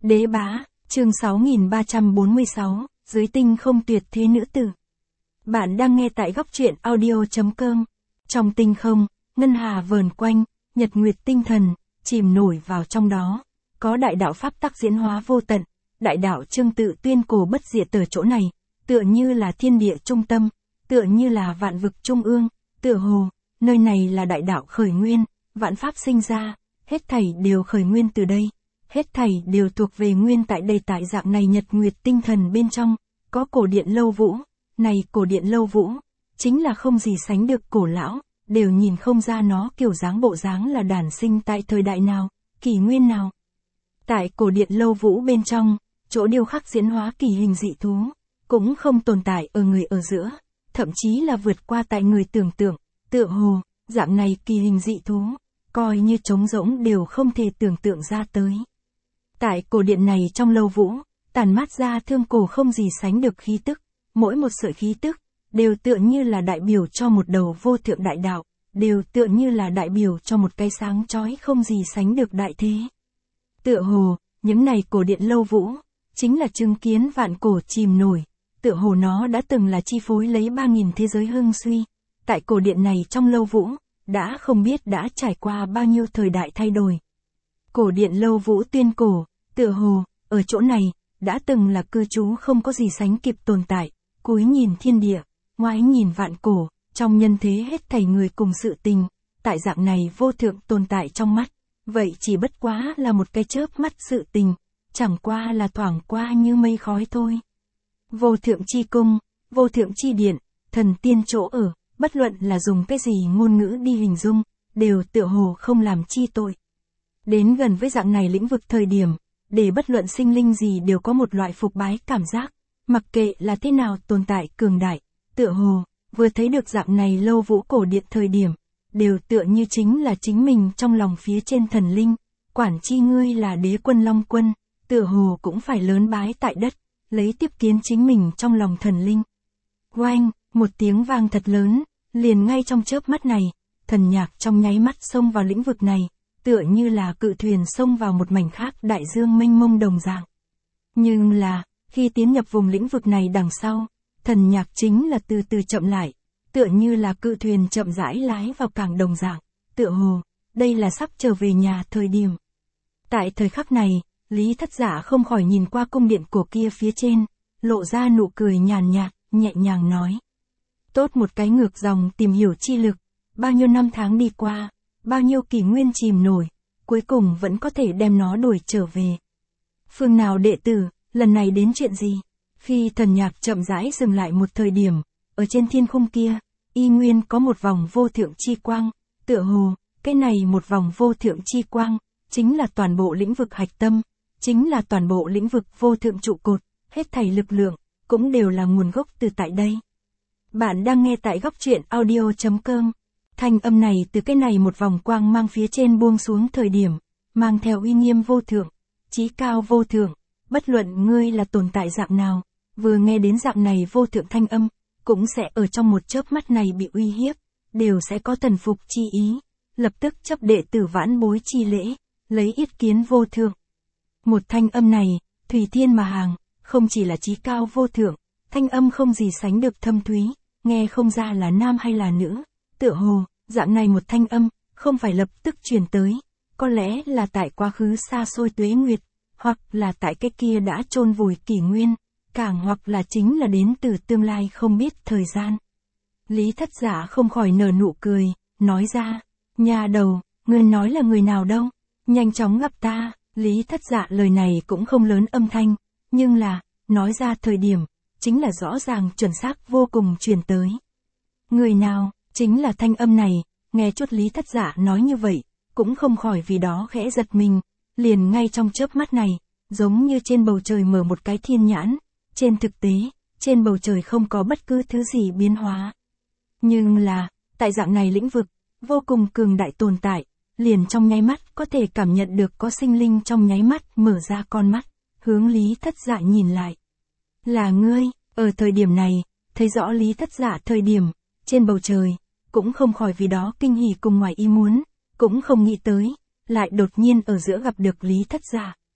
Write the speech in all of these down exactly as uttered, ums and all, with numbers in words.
Đế bá, chương sáu nghìn ba trăm bốn mươi sáu, dưới tinh không tuyệt thế nữ tử. Bạn đang nghe tại góc truyện audio.com. Trong tinh không, ngân hà vờn quanh, nhật nguyệt tinh thần, chìm nổi vào trong đó. Có đại đạo pháp tắc diễn hóa vô tận, đại đạo trương tự tuyên cổ bất diệt ở chỗ này, tựa như là thiên địa trung tâm, tựa như là vạn vực trung ương, tựa hồ, nơi này là đại đạo khởi nguyên, vạn pháp sinh ra, hết thảy đều khởi nguyên từ đây. Hết thảy đều thuộc về nguyên tại đây tại dạng này nhật nguyệt tinh thần bên trong, có cổ điện lâu vũ, này cổ điện lâu vũ, chính là không gì sánh được cổ lão, đều nhìn không ra nó kiểu dáng bộ dáng là đản sinh tại thời đại nào, kỷ nguyên nào. Tại cổ điện lâu vũ bên trong, chỗ điêu khắc diễn hóa kỳ hình dị thú, cũng không tồn tại ở người ở giữa, thậm chí là vượt qua tại người tưởng tượng, tựa hồ, dạng này kỳ hình dị thú, coi như trống rỗng đều không thể tưởng tượng ra tới. Tại cổ điện này trong lâu vũ, tản mát ra thương cổ không gì sánh được khí tức, mỗi một sợi khí tức, đều tựa như là đại biểu cho một đầu vô thượng đại đạo, đều tựa như là đại biểu cho một cái sáng chói không gì sánh được đại thế. Tựa hồ, những này cổ điện lâu vũ, chính là chứng kiến vạn cổ chìm nổi, tựa hồ nó đã từng là chi phối lấy ba nghìn thế giới hưng suy, tại cổ điện này trong lâu vũ, đã không biết đã trải qua bao nhiêu thời đại thay đổi. Cổ điện lâu vũ tuyên cổ, tựa hồ, ở chỗ này, đã từng là cư trú không có gì sánh kịp tồn tại, cúi nhìn thiên địa, ngoái nhìn vạn cổ, trong nhân thế hết thảy người cùng sự tình, tại dạng này vô thượng tồn tại trong mắt, vậy chỉ bất quá là một cái chớp mắt sự tình, chẳng qua là thoảng qua như mây khói thôi. Vô thượng chi cung, vô thượng chi điện, thần tiên chỗ ở, bất luận là dùng cái gì ngôn ngữ đi hình dung, đều tựa hồ không làm chi tội. Đến gần với dạng này lĩnh vực thời điểm, để bất luận sinh linh gì đều có một loại phục bái cảm giác, mặc kệ là thế nào tồn tại cường đại, tựa hồ, vừa thấy được dạng này lâu vũ cổ điện thời điểm, đều tựa như chính là chính mình trong lòng phía trên thần linh, quản chi ngươi là đế quân long quân, tựa hồ cũng phải lớn bái tại đất, lấy tiếp kiến chính mình trong lòng thần linh. Oanh, một tiếng vang thật lớn, liền ngay trong chớp mắt này, thần nhạc trong nháy mắt xông vào lĩnh vực này, tựa như là cự thuyền xông vào một mảnh khác đại dương mênh mông đồng dạng. Nhưng là, khi tiến nhập vùng lĩnh vực này đằng sau, thần nhạc chính là từ từ chậm lại, tựa như là cự thuyền chậm rãi lái vào cảng đồng dạng, tựa hồ, đây là sắp trở về nhà thời điểm. Tại thời khắc này, Lý Thất Giả không khỏi nhìn qua cung điện cổ kia phía trên, lộ ra nụ cười nhàn nhạt, nhẹ nhàng nói. Tốt một cái ngược dòng tìm hiểu chi lực, bao nhiêu năm tháng đi qua, bao nhiêu kỷ nguyên chìm nổi, cuối cùng vẫn có thể đem nó đuổi trở về. Phương nào đệ tử, lần này đến chuyện gì? Khi thần nhạc chậm rãi dừng lại một thời điểm, ở trên thiên khung kia, y nguyên có một vòng vô thượng chi quang, tựa hồ, cái này một vòng vô thượng chi quang, chính là toàn bộ lĩnh vực hạch tâm, chính là toàn bộ lĩnh vực vô thượng trụ cột, hết thảy lực lượng, cũng đều là nguồn gốc từ tại đây. Bạn đang nghe tại góc truyện audio.com. Thanh âm này từ cái này một vòng quang mang phía trên buông xuống thời điểm, mang theo uy nghiêm vô thượng, chí cao vô thượng, bất luận ngươi là tồn tại dạng nào, vừa nghe đến dạng này vô thượng thanh âm, cũng sẽ ở trong một chớp mắt này bị uy hiếp, đều sẽ có thần phục chi ý, lập tức chấp đệ tử vãn bối chi lễ, lấy yết kiến vô thượng. Một thanh âm này, thủy thiên mà hàng, không chỉ là chí cao vô thượng, thanh âm không gì sánh được thâm thúy, nghe không ra là nam hay là nữ, tựa hồ, dạng này một thanh âm, không phải lập tức truyền tới, có lẽ là tại quá khứ xa xôi tuế nguyệt, hoặc là tại cái kia đã chôn vùi kỷ nguyên, càng hoặc là chính là đến từ tương lai không biết thời gian. Lý Thất Giả không khỏi nở nụ cười, nói ra, nhà đầu, ngươi nói là người nào đâu, nhanh chóng gặp ta. Lý Thất Giả lời này cũng không lớn âm thanh, nhưng là, nói ra thời điểm, chính là rõ ràng chuẩn xác vô cùng truyền tới. Người nào, chính là thanh âm này, nghe chút Lý Thất Giả nói như vậy, cũng không khỏi vì đó khẽ giật mình, liền ngay trong chớp mắt này, giống như trên bầu trời mở một cái thiên nhãn, trên thực tế, trên bầu trời không có bất cứ thứ gì biến hóa. Nhưng là, tại dạng này lĩnh vực, vô cùng cường đại tồn tại, liền trong nháy mắt có thể cảm nhận được có sinh linh trong nháy mắt mở ra con mắt, hướng Lý Thất Giả nhìn lại. Là ngươi, ở thời điểm này, thấy rõ Lý Thất Giả thời điểm, trên bầu trời, cũng không khỏi vì đó kinh hỉ cùng ngoài ý muốn, cũng không nghĩ tới, lại đột nhiên ở giữa gặp được Lý Thất Giả.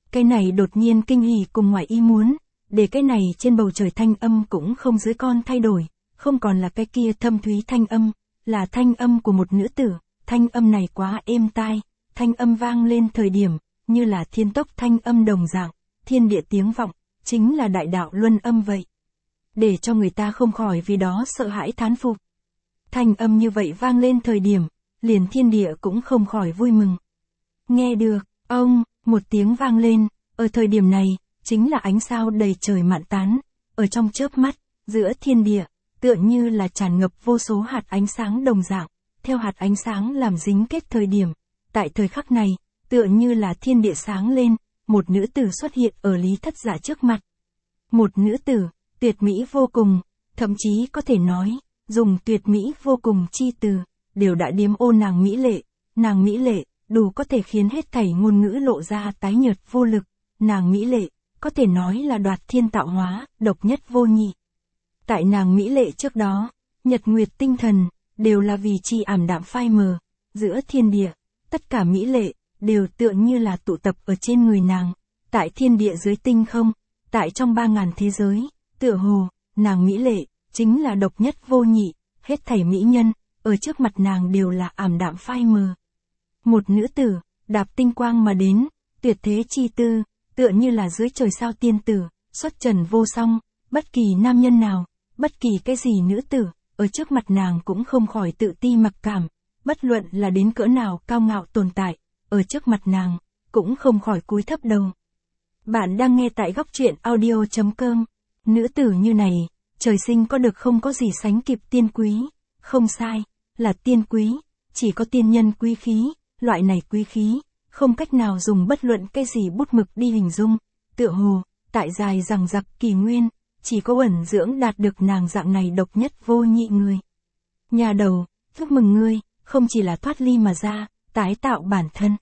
Cái này đột nhiên kinh hỉ cùng ngoài ý muốn, để cái này trên bầu trời thanh âm cũng không dưới con thay đổi, không còn là cái kia thâm thúy thanh âm, là thanh âm của một nữ tử, thanh âm này quá êm tai, thanh âm vang lên thời điểm, như là thiên tốc thanh âm đồng dạng, thiên địa tiếng vọng, chính là đại đạo luân âm vậy. Để cho người ta không khỏi vì đó sợ hãi thán phục. Thanh âm như vậy vang lên thời điểm, liền thiên địa cũng không khỏi vui mừng. Nghe được, ông, một tiếng vang lên, ở thời điểm này, chính là ánh sao đầy trời mạn tán, ở trong chớp mắt, giữa thiên địa, tựa như là tràn ngập vô số hạt ánh sáng đồng dạng, theo hạt ánh sáng làm dính kết thời điểm. Tại thời khắc này, tựa như là thiên địa sáng lên, một nữ tử xuất hiện ở Lý Thất Dạ trước mặt. Một nữ tử, tuyệt mỹ vô cùng, thậm chí có thể nói, dùng tuyệt mỹ vô cùng chi từ, đều đã điếm ô nàng mỹ lệ, nàng mỹ lệ, đủ có thể khiến hết thảy ngôn ngữ lộ ra tái nhợt vô lực, nàng mỹ lệ, có thể nói là đoạt thiên tạo hóa, độc nhất vô nhị. Tại nàng mỹ lệ trước đó, nhật nguyệt tinh thần, đều là vì chi ảm đạm phai mờ, giữa thiên địa, tất cả mỹ lệ, đều tựa như là tụ tập ở trên người nàng, tại thiên địa dưới tinh không, tại trong ba ngàn thế giới, tựa hồ, nàng mỹ lệ, chính là độc nhất vô nhị, hết thảy mỹ nhân, ở trước mặt nàng đều là ảm đạm phai mờ. Một nữ tử, đạp tinh quang mà đến, tuyệt thế chi tư, tựa như là dưới trời sao tiên tử, xuất trần vô song, bất kỳ nam nhân nào, bất kỳ cái gì nữ tử, ở trước mặt nàng cũng không khỏi tự ti mặc cảm, bất luận là đến cỡ nào cao ngạo tồn tại, ở trước mặt nàng, cũng không khỏi cúi thấp đầu. Bạn đang nghe tại góc truyện audio chấm com, nữ tử như này, trời sinh có được không có gì sánh kịp tiên quý, không sai, là tiên quý, chỉ có tiên nhân quý khí, loại này quý khí, không cách nào dùng bất luận cái gì bút mực đi hình dung, tựa hồ, tại dài rằng giặc kỳ nguyên, chỉ có ẩn dưỡng đạt được nàng dạng này độc nhất vô nhị người. Nhà đầu, chúc mừng ngươi, không chỉ là thoát ly mà ra, tái tạo bản thân.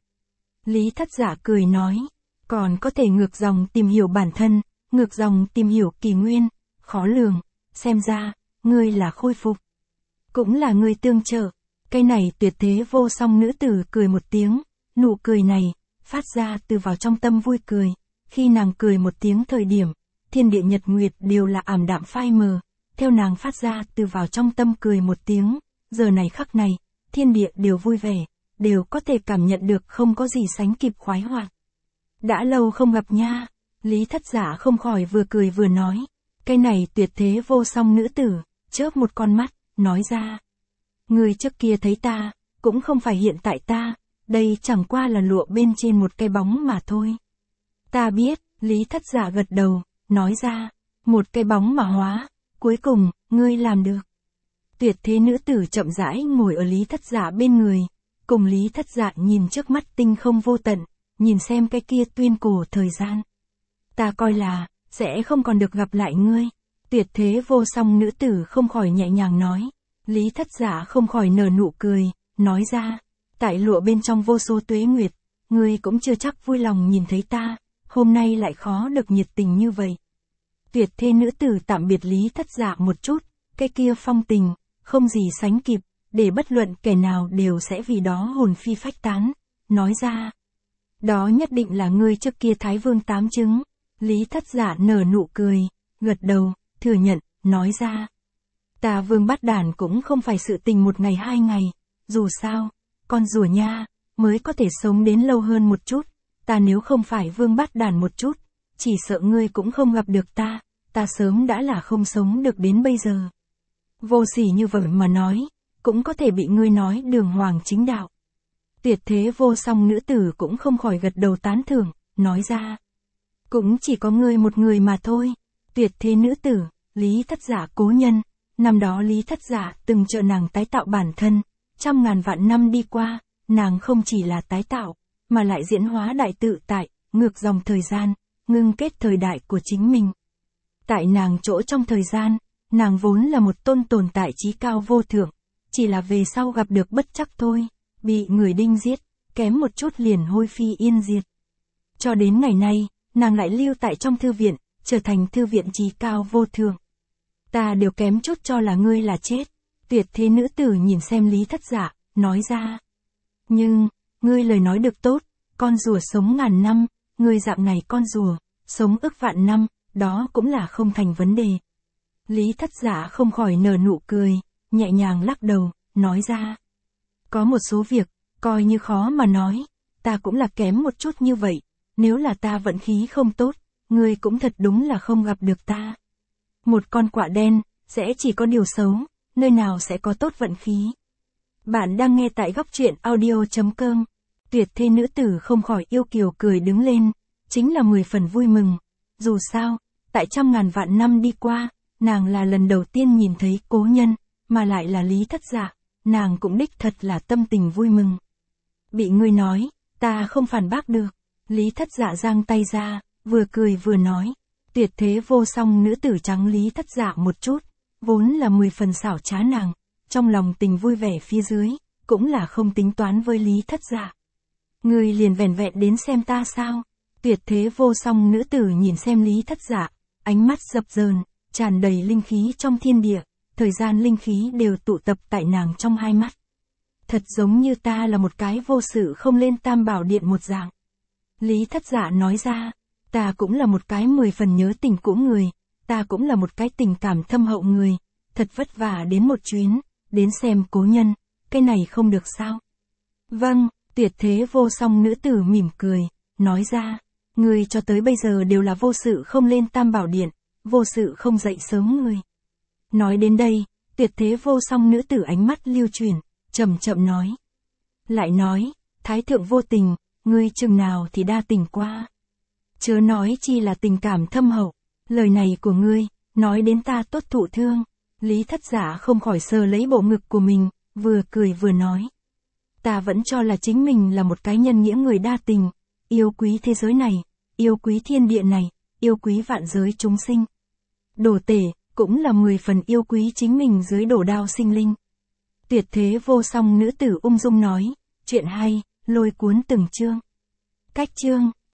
Lý Thất Dạ cười nói, còn có thể ngược dòng tìm hiểu bản thân, ngược dòng tìm hiểu kỳ nguyên, khó lường, xem ra, ngươi là khôi phục. Cũng là ngươi tương trợ, cái này tuyệt thế vô song nữ tử cười một tiếng, nụ cười này, phát ra từ vào trong tâm vui cười, khi nàng cười một tiếng thời điểm, thiên địa nhật nguyệt đều là ảm đạm phai mờ, theo nàng phát ra từ vào trong tâm cười một tiếng, giờ này khắc này, thiên địa đều vui vẻ, đều có thể cảm nhận được không có gì sánh kịp khoái hoạt. Đã lâu không gặp nha, Lý Thất Dạ không khỏi vừa cười vừa nói, cái này tuyệt thế vô song nữ tử, chớp một con mắt, nói ra. Người trước kia thấy ta, cũng không phải hiện tại ta, đây chẳng qua là lụa bên trên một cái bóng mà thôi. Ta biết, Lý Thất Dạ gật đầu, nói ra, một cái bóng mà hóa, cuối cùng, ngươi làm được. Tuyệt thế nữ tử chậm rãi ngồi ở Lý Thất Dạ bên người, cùng Lý Thất Dạ nhìn trước mắt tinh không vô tận, nhìn xem cái kia tuyên cổ thời gian. Ta coi là, sẽ không còn được gặp lại ngươi. Tuyệt thế vô song nữ tử không khỏi nhẹ nhàng nói. Lý Thất Dạ không khỏi nở nụ cười, nói ra, tại lụa bên trong vô số tuế nguyệt, ngươi cũng chưa chắc vui lòng nhìn thấy ta, hôm nay lại khó được nhiệt tình như vậy. Tuyệt thế nữ tử tạm biệt Lý Thất Dạ một chút, cái kia phong tình, không gì sánh kịp, để bất luận kẻ nào đều sẽ vì đó hồn phi phách tán, nói ra. Đó nhất định là ngươi trước kia Thái Vương tám trứng. Lý Thất Dạ nở nụ cười, gật đầu, thừa nhận, nói ra. Ta Vương Bát Đản cũng không phải sự tình một ngày hai ngày, dù sao, con rùa nha, mới có thể sống đến lâu hơn một chút, ta nếu không phải Vương Bát Đản một chút, chỉ sợ ngươi cũng không gặp được ta, ta sớm đã là không sống được đến bây giờ. Vô sỉ như vậy mà nói, cũng có thể bị ngươi nói đường hoàng chính đạo. Tuyệt thế vô song nữ tử cũng không khỏi gật đầu tán thưởng, nói ra. Cũng chỉ có ngươi một người mà thôi. Tuyệt thế nữ tử, Lý Thất Dạ cố nhân, năm đó Lý Thất Dạ từng trợ nàng tái tạo bản thân, trăm ngàn vạn năm đi qua, nàng không chỉ là tái tạo, mà lại diễn hóa đại tự tại, ngược dòng thời gian, ngưng kết thời đại của chính mình. Tại nàng chỗ trong thời gian, nàng vốn là một tôn tồn tại trí cao vô thượng, chỉ là về sau gặp được bất trắc thôi, bị người đinh giết, kém một chút liền hôi phi yên diệt. Cho đến ngày nay, nàng lại lưu tại trong thư viện, trở thành thư viện trí cao vô thượng. Ta đều kém chút cho là ngươi là chết. Tuyệt thế nữ tử nhìn xem Lý Thất Dạ, nói ra. Nhưng, ngươi lời nói được tốt, con rùa sống ngàn năm, ngươi dạng này con rùa, sống ức vạn năm, đó cũng là không thành vấn đề. Lý Thất Dạ không khỏi nở nụ cười, nhẹ nhàng lắc đầu, nói ra. Có một số việc, coi như khó mà nói, ta cũng là kém một chút như vậy, nếu là ta vận khí không tốt, ngươi cũng thật đúng là không gặp được ta. Một con quạ đen, sẽ chỉ có điều xấu, nơi nào sẽ có tốt vận khí. Bạn đang nghe tại góc truyện audio.com. Tuyệt thế nữ tử không khỏi yêu kiều cười đứng lên, chính là mười phần vui mừng. Dù sao, tại trăm ngàn vạn năm đi qua, nàng là lần đầu tiên nhìn thấy cố nhân, mà lại là Lý Thất Dạ, nàng cũng đích thật là tâm tình vui mừng. Bị ngươi nói, ta không phản bác được. Lý Thất Dạ giang tay ra, vừa cười vừa nói. Tuyệt thế vô song nữ tử trắng Lý Thất Dạ một chút, vốn là mười phần xảo trá nàng, trong lòng tình vui vẻ phía dưới, cũng là không tính toán với Lý Thất Dạ. Ngươi liền vẻn vẹn đến xem ta sao? Tuyệt thế vô song nữ tử nhìn xem Lý Thất Dạ, ánh mắt dập dờn, tràn đầy linh khí trong thiên địa, thời gian linh khí đều tụ tập tại nàng trong hai mắt. Thật giống như ta là một cái vô sự không lên tam bảo điện một dạng. Lý Thất Dạ nói ra, ta cũng là một cái mười phần nhớ tình cũ người, ta cũng là một cái tình cảm thâm hậu người, thật vất vả đến một chuyến, đến xem cố nhân, cái này không được sao? Vâng, tuyệt thế vô song nữ tử mỉm cười, nói ra, người cho tới bây giờ đều là vô sự không lên tam bảo điện, vô sự không dậy sớm người. Nói đến đây, tuyệt thế vô song nữ tử ánh mắt lưu chuyển, chậm chậm nói. Lại nói, thái thượng vô tình, ngươi chừng nào thì đa tình qua. Chớ nói chi là tình cảm thâm hậu, lời này của ngươi, nói đến ta tốt thụ thương. Lý Thất Dạ không khỏi sờ lấy bộ ngực của mình, vừa cười vừa nói. Ta vẫn cho là chính mình là một cái nhân nghĩa người đa tình, yêu quý thế giới này, yêu quý thiên địa này, yêu quý vạn giới chúng sinh. Đồ tể, cũng là mười phần yêu quý chính mình dưới đổ đao sinh linh. Tuyệt thế vô song nữ tử ung dung nói, chuyện hay, lôi cuốn từng chương. Cách chương,